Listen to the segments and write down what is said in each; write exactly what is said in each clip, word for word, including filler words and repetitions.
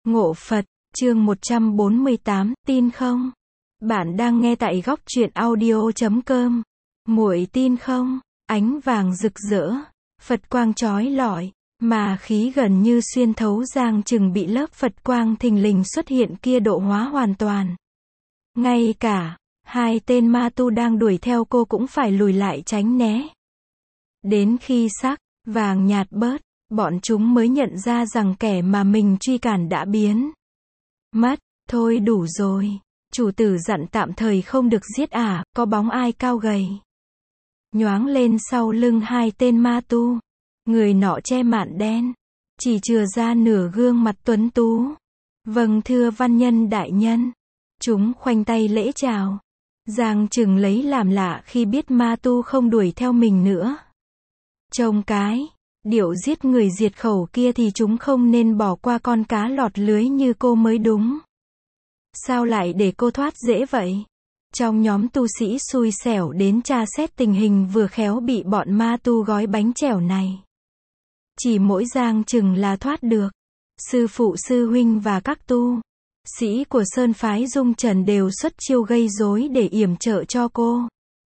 Ngộ Phật, chương một trăm bốn mươi tám, tin không? Bạn đang nghe tại góc truyện audio chấm com. Muội tin không? Ánh vàng rực rỡ, Phật quang chói lọi, mà khí gần như xuyên thấu Giang Trừng bị lớp Phật quang thình lình xuất hiện kia độ hóa hoàn toàn. Ngay cả hai tên ma tu đang đuổi theo cô cũng phải lùi lại tránh né. Đến khi sắc vàng nhạt bớt, bọn chúng mới nhận ra rằng kẻ mà mình truy cản đã biến mất. Thôi đủ rồi. Chủ tử dặn tạm thời không được giết à, có bóng ai cao gầy nhoáng lên sau lưng hai tên ma tu. Người nọ che mạn đen, chỉ chừa ra nửa gương mặt tuấn tú. Vâng thưa văn nhân đại nhân. Chúng khoanh tay lễ chào. Giang Trừng lấy làm lạ khi biết ma tu không đuổi theo mình nữa. Trông cái điệu giết người diệt khẩu kia thì chúng không nên bỏ qua con cá lọt lưới như cô mới đúng. Sao lại để cô thoát dễ vậy? Trong nhóm tu sĩ xui xẻo đến tra xét tình hình vừa khéo bị bọn ma tu gói bánh chèo này. Chỉ mỗi Giang Trừng là thoát được. Sư phụ sư huynh và các tu sĩ của Sơn phái Dung Trần đều xuất chiêu gây rối để yểm trợ cho cô.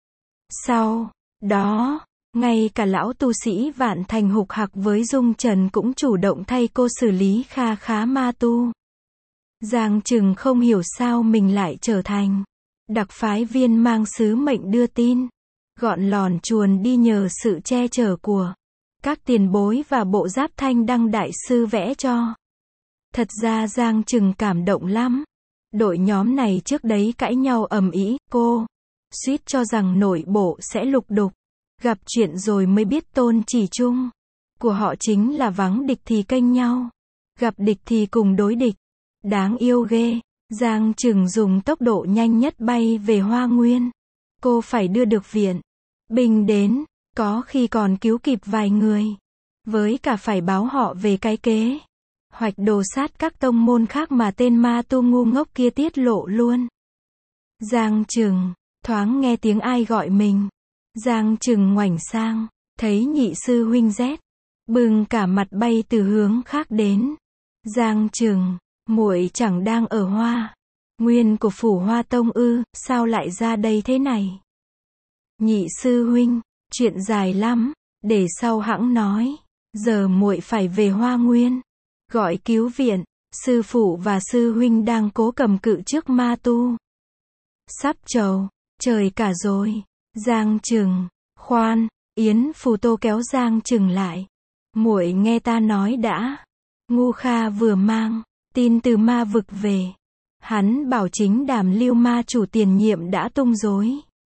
Sau đó, ngay cả lão tu sĩ Vạn Thành hục hặc với Dung Trần cũng chủ động thay cô xử lý kha khá ma tu. Giang Trừng không hiểu sao mình lại trở thành đặc phái viên mang sứ mệnh đưa tin, gọn lòn chuồn đi nhờ sự che chở của các tiền bối và bộ giáp Thanh Đăng đại sư vẽ cho. Thật ra Giang Trừng cảm động lắm. Đội nhóm này trước đấy cãi nhau ầm ĩ, cô suýt cho rằng nội bộ sẽ lục đục. Gặp chuyện rồi mới biết tôn chỉ chung của họ chính là vắng địch thì kênh nhau, gặp địch thì cùng đối địch. Đáng yêu ghê. Giang Trừng dùng tốc độ nhanh nhất bay về Hoa Nguyên. Cô phải đưa được viện binh đến, có khi còn cứu kịp vài người. Với cả phải báo họ về cái kế hoạch đồ sát các tông môn khác mà tên ma tu ngu ngốc kia tiết lộ luôn. Giang Trừng thoáng nghe tiếng ai gọi mình. Giang Trừng ngoảnh sang, thấy nhị sư huynh Z bừng cả mặt bay từ hướng khác đến. Giang Trừng, muội chẳng đang ở Hoa Nguyên của Phủ Hoa Tông ư, sao lại ra đây thế này? Nhị sư huynh, chuyện dài lắm, để sau hẵng nói. Giờ muội phải về Hoa Nguyên gọi cứu viện. Sư phụ và sư huynh đang cố cầm cự trước ma tu. Sắp trầu trời cả rồi. Giang Trừng, khoan, Yến Phù Tô kéo Giang Trừng lại. Muội nghe ta nói đã. Ngu Kha vừa mang tin từ ma vực về. Hắn bảo chính Đàm Lưu ma chủ tiền nhiệm đã tung rối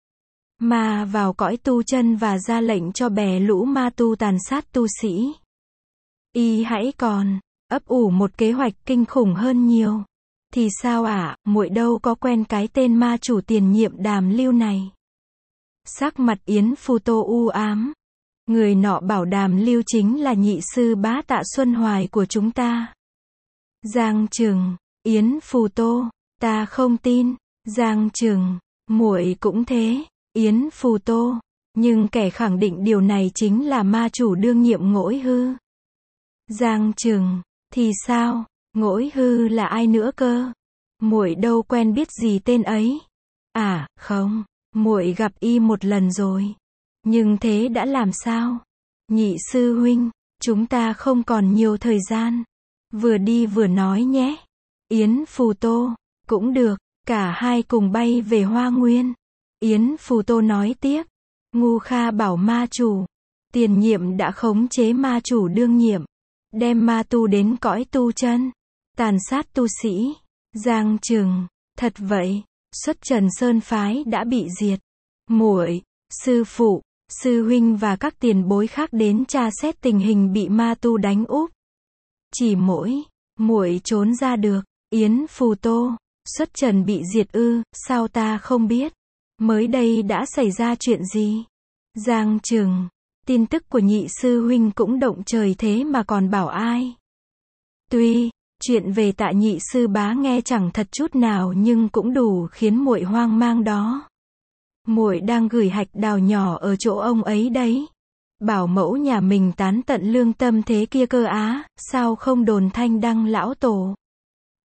ma vào cõi tu chân và ra lệnh cho bè lũ ma tu tàn sát tu sĩ. Y hãy còn ấp ủ một kế hoạch kinh khủng hơn nhiều. Thì sao ạ, à, muội đâu có quen cái tên ma chủ tiền nhiệm Đàm Lưu này. Sắc mặt Yến Phù Tô u ám. Người nọ bảo Đàm Lưu chính là nhị sư bá Tạ Xuân Hoài của chúng ta. Giang Trừng, Yến Phù Tô, ta không tin. Giang Trừng, muội cũng thế. Yến Phù Tô, nhưng kẻ khẳng định điều này chính là ma chủ đương nhiệm Ngỗi Hư. Giang Trừng, thì sao? Ngỗi Hư là ai nữa cơ? Muội đâu quen biết gì tên ấy. À, không, muội gặp y một lần rồi. Nhưng thế đã làm sao? Nhị sư huynh, chúng ta không còn nhiều thời gian. Vừa đi vừa nói nhé. Yến Phù Tô, cũng được, cả hai cùng bay về Hoa Nguyên. Yến Phù Tô nói tiếp. Ngu Kha bảo ma chủ tiền nhiệm đã khống chế ma chủ đương nhiệm, đem ma tu đến cõi tu chân, tàn sát tu sĩ. Giang Trừng, thật vậy, xuất Trần Sơn phái đã bị diệt. Muội, sư phụ, sư huynh và các tiền bối khác đến tra xét tình hình bị ma tu đánh úp. Chỉ mỗi muội trốn ra được. Yến Phù Tô, xuất Trần bị diệt ư, sao ta không biết? Mới đây đã xảy ra chuyện gì? Giang Trừng, tin tức của nhị sư huynh cũng động trời thế mà còn bảo ai? Tuy chuyện về Tạ nhị sư bá nghe chẳng thật chút nào nhưng cũng đủ khiến muội hoang mang đó. Muội đang gửi hạch đào nhỏ ở chỗ ông ấy đấy. Bảo mẫu nhà mình tán tận lương tâm thế kia cơ á, sao không đồn Thanh Đăng lão tổ.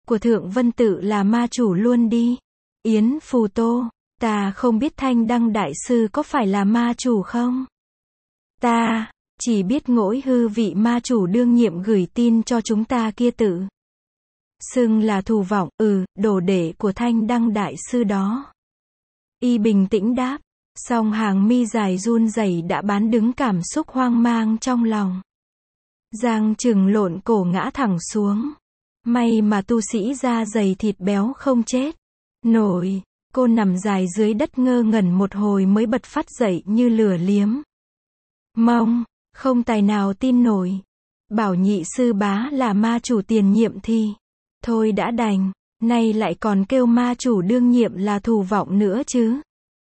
của Thượng Vân Tự là ma chủ luôn đi. Yến Phù Tô, ta không biết Thanh Đăng Đại Sư có phải là ma chủ không? Ta chỉ biết Ngỗi Hư vị ma chủ đương nhiệm gửi tin cho chúng ta kia tự xưng là Thù Vọng, ừ, đồ đệ của Thanh Đăng Đại Sư đó. Y bình tĩnh đáp, song hàng mi dài run rẩy đã bán đứng cảm xúc hoang mang trong lòng. Giang Trừng lộn cổ ngã thẳng xuống. May mà tu sĩ da dày thịt béo không chết nổi. Cô nằm dài dưới đất ngơ ngẩn một hồi mới bật phát dậy như lửa liếm mông, không tài nào tin nổi. Bảo nhị sư bá là ma chủ tiền nhiệm thì thôi đã đành, nay lại còn kêu ma chủ đương nhiệm là Thù Vọng nữa chứ.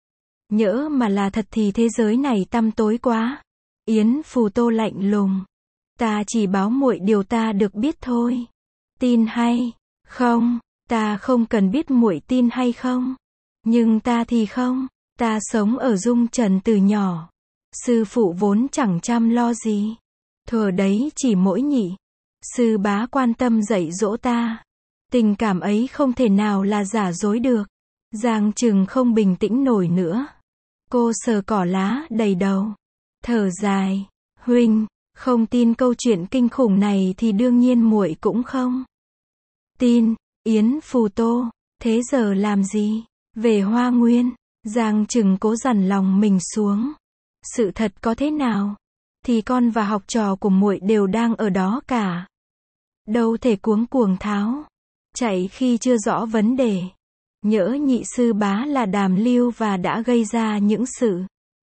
Nhỡ mà là thật thì thế giới này tăm tối quá. Yến Phù Tô lạnh lùng, ta chỉ báo muội điều ta được biết thôi. Tin hay không, ta không cần biết muội tin hay không. Nhưng ta thì không, ta sống ở Dung Trần từ nhỏ. Sư phụ vốn chẳng chăm lo gì. Thuở đấy chỉ mỗi nhị sư bá quan tâm dạy dỗ ta. Tình cảm ấy không thể nào là giả dối được. Giang Trừng không bình tĩnh nổi nữa. Cô sờ cỏ lá đầy đầu, thở dài, huynh không tin câu chuyện kinh khủng này thì đương nhiên muội cũng không tin. Yến Phù Tô, thế giờ làm gì? Về Hoa Nguyên. Giang Trừng cố dằn lòng mình xuống. Sự thật có thế nào thì con và học trò của muội đều đang ở đó cả. Đâu thể cuống cuồng tháo chạy khi chưa rõ vấn đề. Nhỡ nhị sư bá là Đàm Lưu và đã gây ra những sự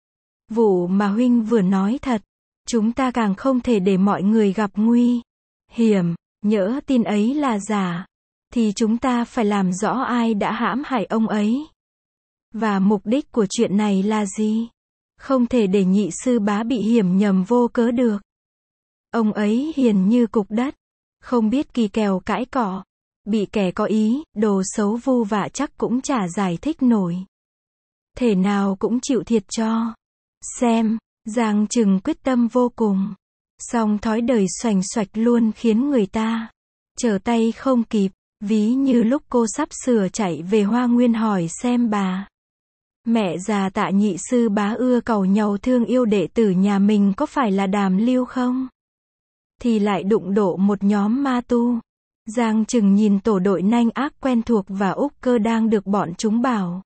vụ mà huynh vừa nói thật, chúng ta càng không thể để mọi người gặp nguy hiểm. Nhỡ tin ấy là giả thì chúng ta phải làm rõ ai đã hãm hại ông ấy. Và mục đích của chuyện này là gì? Không thể để nhị sư bá bị hiểm nhầm vô cớ được. Ông ấy hiền như cục đất, không biết kỳ kèo cãi cọ. Bị kẻ có ý, đồ xấu vu vạ chắc cũng chả giải thích nổi. Thể nào cũng chịu thiệt cho xem. Giang Trừng quyết tâm vô cùng. Song thói đời xoành xoạch luôn khiến người ta trở tay không kịp. Ví như lúc cô sắp sửa chạy về Hoa Nguyên hỏi xem bà mẹ già Tạ nhị sư bá ưa cầu nhau thương yêu đệ tử nhà mình có phải là Đàm Lưu không? Thì lại đụng độ một nhóm ma tu. Giang Trừng nhìn tổ đội nanh ác quen thuộc và Úc Cơ đang được bọn chúng bảo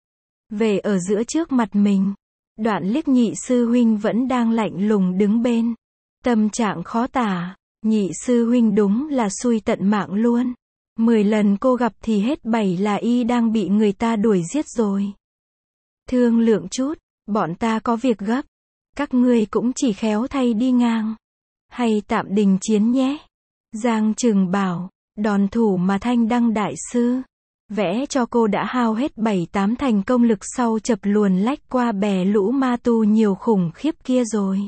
về ở giữa trước mặt mình. Đoạn liếc nhị sư huynh vẫn đang lạnh lùng đứng bên. Tâm trạng khó tả. Nhị sư huynh đúng là xui tận mạng luôn. Mười lần cô gặp thì hết bảy là y đang bị người ta đuổi giết rồi. Thương lượng chút, bọn ta có việc gấp. Các ngươi cũng chỉ khéo thay đi ngang. Hay tạm đình chiến nhé. Giang Trừng bảo, đòn thủ mà Thanh Đăng Đại Sư vẽ cho cô đã hao hết bảy tám thành công lực sau chập luồn lách qua bè lũ ma tu nhiều khủng khiếp kia rồi.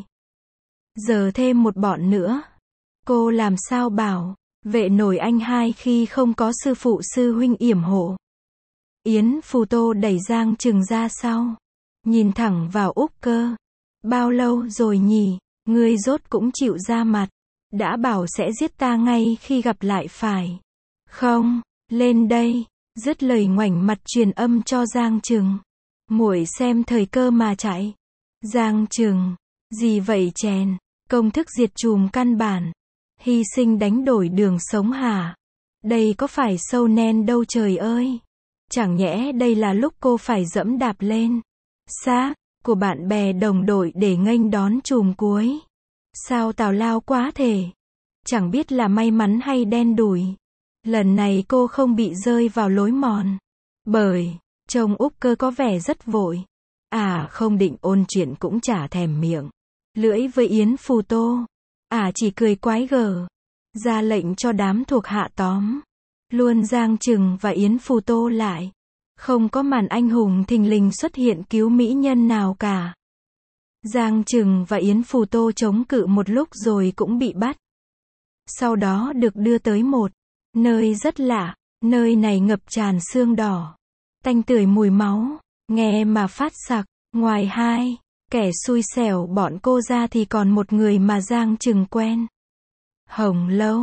Giờ thêm một bọn nữa. Cô làm sao bảo vệ nổi anh hai khi không có sư phụ sư huynh yểm hộ. Yến Phù Tô đẩy Giang Trừng ra sau, nhìn thẳng vào Úc Cơ. Bao lâu rồi nhỉ, ngươi rốt cũng chịu ra mặt. Đã bảo sẽ giết ta ngay khi gặp lại phải không? Lên đây. Dứt lời ngoảnh mặt truyền âm cho Giang Trừng. Muội xem thời cơ mà chạy. Giang Trừng, gì vậy chèn? Công thức diệt chùm căn bản, hy sinh đánh đổi đường sống hả? Đây có phải sâu nen đâu trời ơi. Chẳng nhẽ đây là lúc cô phải dẫm đạp lên xác của bạn bè đồng đội để nghênh đón chùm cuối. Sao tào lao quá thể. Chẳng biết là may mắn hay đen đủi. Lần này cô không bị rơi vào lối mòn. Bởi, trông Úc Cơ có vẻ rất vội. À không định ôn chuyện cũng chả thèm miệng lưỡi với Yến Phù Tô. À chỉ cười quái gở. Ra lệnh cho đám thuộc hạ tóm luôn Giang Trừng và Yến Phù Tô lại. Không có màn anh hùng thình lình xuất hiện cứu mỹ nhân nào cả. Giang Trừng và Yến Phù Tô chống cự một lúc rồi cũng bị bắt. Sau đó được đưa tới một nơi rất lạ. Nơi này ngập tràn xương đỏ, tanh tưởi mùi máu, nghe mà phát sặc. Ngoài hai kẻ xui xẻo bọn cô ra thì còn một người mà Giang Trừng quen. Hồng Lâu,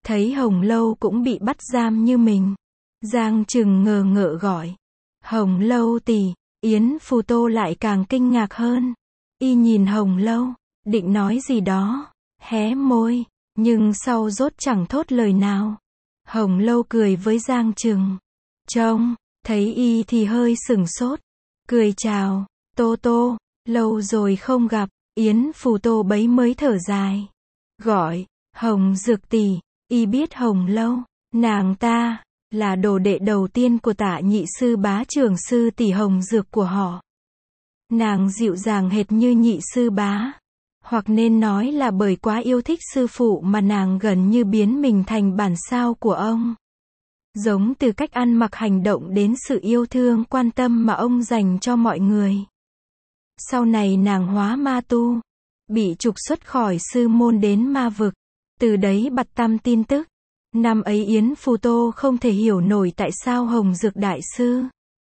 Thấy Hồng Lâu cũng bị bắt giam như mình. Giang Trừng ngờ ngợ gọi. Hồng Lâu tỷ, Yến Phù Tô lại càng kinh ngạc hơn. Y nhìn Hồng Lâu, định nói gì đó, hé môi, nhưng sau rốt chẳng thốt lời nào. Hồng Lâu cười với Giang Trừng. Trông, thấy y thì hơi sửng sốt. Cười chào, Tô Tô, lâu rồi không gặp. Yến Phù Tô bấy mới thở dài. Gọi, Hồng Dược tỷ, y biết Hồng Lâu, nàng ta là đồ đệ đầu tiên của Tạ nhị sư bá trưởng sư tỷ Hồng Dược của họ. Nàng dịu dàng hệt như nhị sư bá. Hoặc nên nói là bởi quá yêu thích sư phụ mà nàng gần như biến mình thành bản sao của ông. Giống từ cách ăn mặc hành động đến sự yêu thương quan tâm mà ông dành cho mọi người. Sau này nàng hóa ma tu, bị trục xuất khỏi sư môn đến ma vực. Từ đấy bặt tăm tin tức. Năm ấy Yến Phù Tô không thể hiểu nổi tại sao Hồng Dược đại sư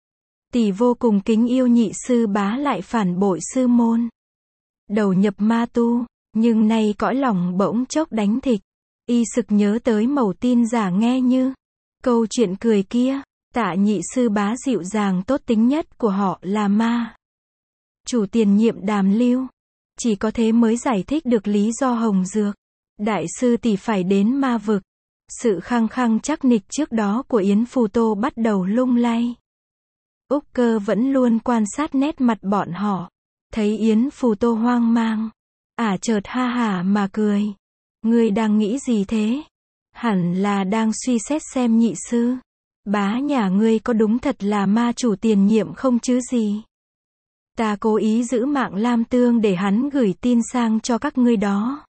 tỷ vô cùng kính yêu nhị sư bá lại phản bội sư môn. Đầu nhập ma tu, nhưng nay cõi lòng bỗng chốc đánh thịch. Y sực nhớ tới mẩu tin giả nghe như câu chuyện cười kia. Tạ nhị sư bá dịu dàng tốt tính nhất của họ là ma chủ tiền nhiệm Đàm Lưu. Chỉ có thế mới giải thích được lý do Hồng Dược đại sư tỷ phải đến ma vực. Sự khăng khăng chắc nịch trước đó của Yến Phù Tô bắt đầu lung lay. Úc Cơ vẫn luôn quan sát nét mặt bọn họ. Thấy Yến Phù Tô hoang mang, ả chợt ha hả mà cười. Ngươi đang nghĩ gì thế? Hẳn là đang suy xét xem nhị sư bá nhà ngươi có đúng thật là ma chủ tiền nhiệm không chứ gì. Ta cố ý giữ mạng Lam Tương để hắn gửi tin sang cho các ngươi đó.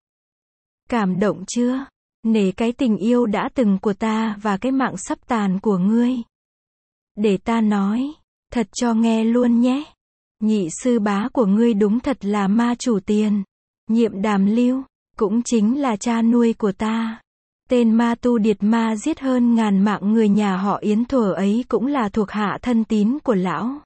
Cảm động chưa? Nể cái tình yêu đã từng của ta và cái mạng sắp tàn của ngươi. Để ta nói thật cho nghe luôn nhé. Nhị sư bá của ngươi đúng thật là ma chủ tiền nhiệm Đàm Lưu, cũng chính là cha nuôi của ta. Tên ma tu điệt ma giết hơn ngàn mạng người nhà họ Yến thuở ấy cũng là thuộc hạ thân tín của lão.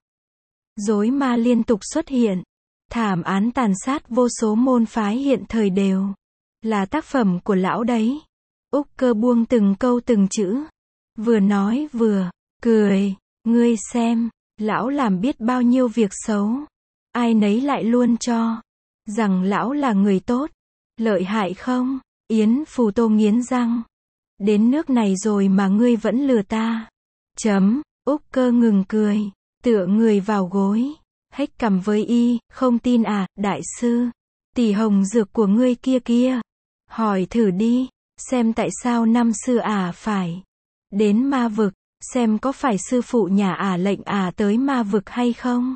Dối ma liên tục xuất hiện. Thảm án tàn sát vô số môn phái hiện thời đều là tác phẩm của lão đấy. Úc Cơ buông từng câu từng chữ. Vừa nói vừa cười. Ngươi xem, lão làm biết bao nhiêu việc xấu. Ai nấy lại luôn cho rằng lão là người tốt. Lợi hại không? Yến Phù Tô nghiến răng. Đến nước này rồi mà ngươi vẫn lừa ta. Chấm. Úc Cơ ngừng cười, tựa người vào gối, hếch cằm với y. Không tin à, đại sư tỷ Hồng Dược của ngươi kia kia. Hỏi thử đi, xem tại sao năm xưa ả phải đến ma vực, xem có phải sư phụ nhà ả lệnh ả tới ma vực hay không.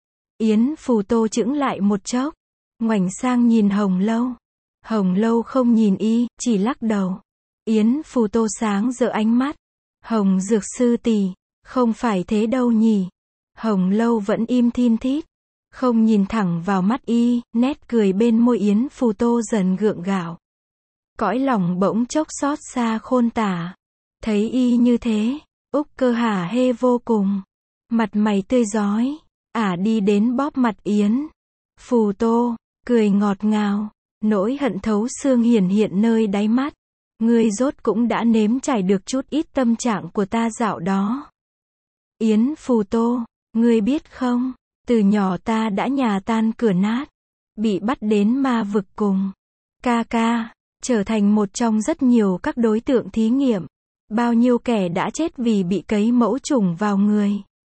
Yến Phù Tô chững lại một chốc, ngoảnh sang nhìn Hồng Lâu. Hồng Lâu không nhìn y, chỉ lắc đầu. Yến Phù Tô sáng rỡ ánh mắt. Hồng Dược sư tỷ, không phải thế đâu nhỉ. Hồng Lâu vẫn im thin thít, không nhìn thẳng vào mắt y. Nét cười bên môi Yến Phù Tô dần gượng gạo. Cõi lòng bỗng chốc xót xa khôn tả. Thấy y như thế, Úc Cơ hả hê vô cùng, mặt mày tươi rói. Ả đi đến bóp mặt Yến Phù Tô, cười ngọt ngào. Nỗi hận thấu xương hiển hiện nơi đáy mắt. Ngươi rốt cũng đã nếm trải được chút ít tâm trạng của ta dạo đó. Yến Phù Tô, ngươi biết không, từ nhỏ ta đã nhà tan cửa nát, bị bắt đến ma vực cùng ca ca, trở thành một trong rất nhiều các đối tượng thí nghiệm. Bao nhiêu kẻ đã chết vì bị cấy mẫu trùng vào người.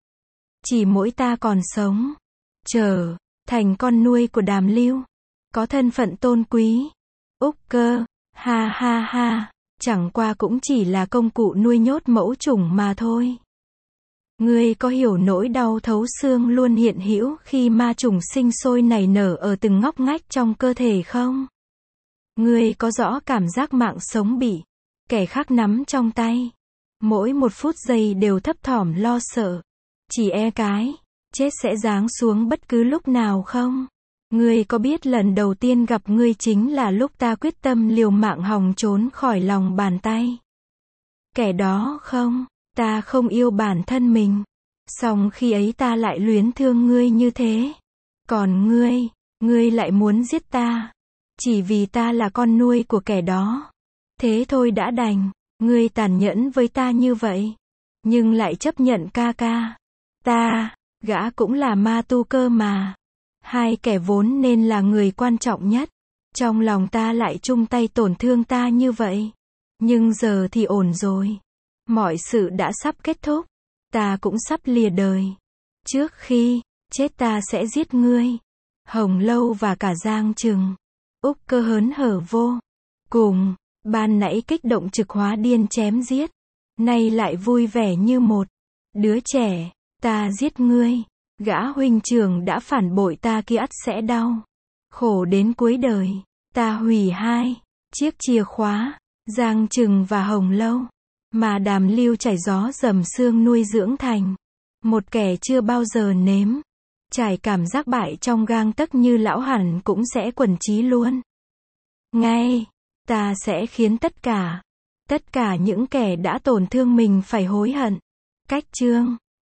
Chỉ mỗi ta còn sống, trở thành con nuôi của Đàm Lưu, có thân phận tôn quý. Úc Cơ, ha ha ha, chẳng qua cũng chỉ là công cụ nuôi nhốt mẫu trùng mà thôi. Ngươi có hiểu nỗi đau thấu xương luôn hiện hữu khi ma trùng sinh sôi nảy nở ở từng ngóc ngách trong cơ thể không? Ngươi có rõ cảm giác mạng sống bị kẻ khác nắm trong tay, mỗi một phút giây đều thấp thỏm lo sợ, chỉ e cái chết sẽ giáng xuống bất cứ lúc nào không? Ngươi có biết lần đầu tiên gặp ngươi chính là lúc ta quyết tâm liều mạng hòng trốn khỏi lòng bàn tay kẻ đó không? Ta không yêu bản thân mình, song khi ấy ta lại luyến thương ngươi như thế. Còn ngươi, ngươi lại muốn giết ta, chỉ vì ta là con nuôi của kẻ đó. Thế thôi đã đành, ngươi tàn nhẫn với ta như vậy, nhưng lại chấp nhận ca ca. Ta, gã cũng là ma tu cơ mà. Hai kẻ vốn nên là người quan trọng nhất. Trong lòng ta lại chung tay tổn thương ta như vậy. Nhưng giờ thì ổn rồi. Mọi sự đã sắp kết thúc. Ta cũng sắp lìa đời. Trước khi chết ta sẽ giết ngươi. Hồng Lâu và cả Giang Trừng. Úc Cơ hớn hở vô cùng. Ban nãy kích động trực hóa điên chém giết. Nay lại vui vẻ như một đứa trẻ. Ta giết ngươi. Gã huynh trưởng đã phản bội ta kia ắt sẽ đau khổ đến cuối đời. Ta hủy hai chiếc chìa khóa, Giang Trừng và Hồng Lâu, mà Đàm Lưu trải gió dầm xương nuôi dưỡng thành một kẻ chưa bao giờ nếm trải cảm giác bại trong gang tấc như lão hẳn cũng sẽ quần chí luôn. Ngay, ta sẽ khiến tất cả, tất cả những kẻ đã tổn thương mình phải hối hận. Cách chương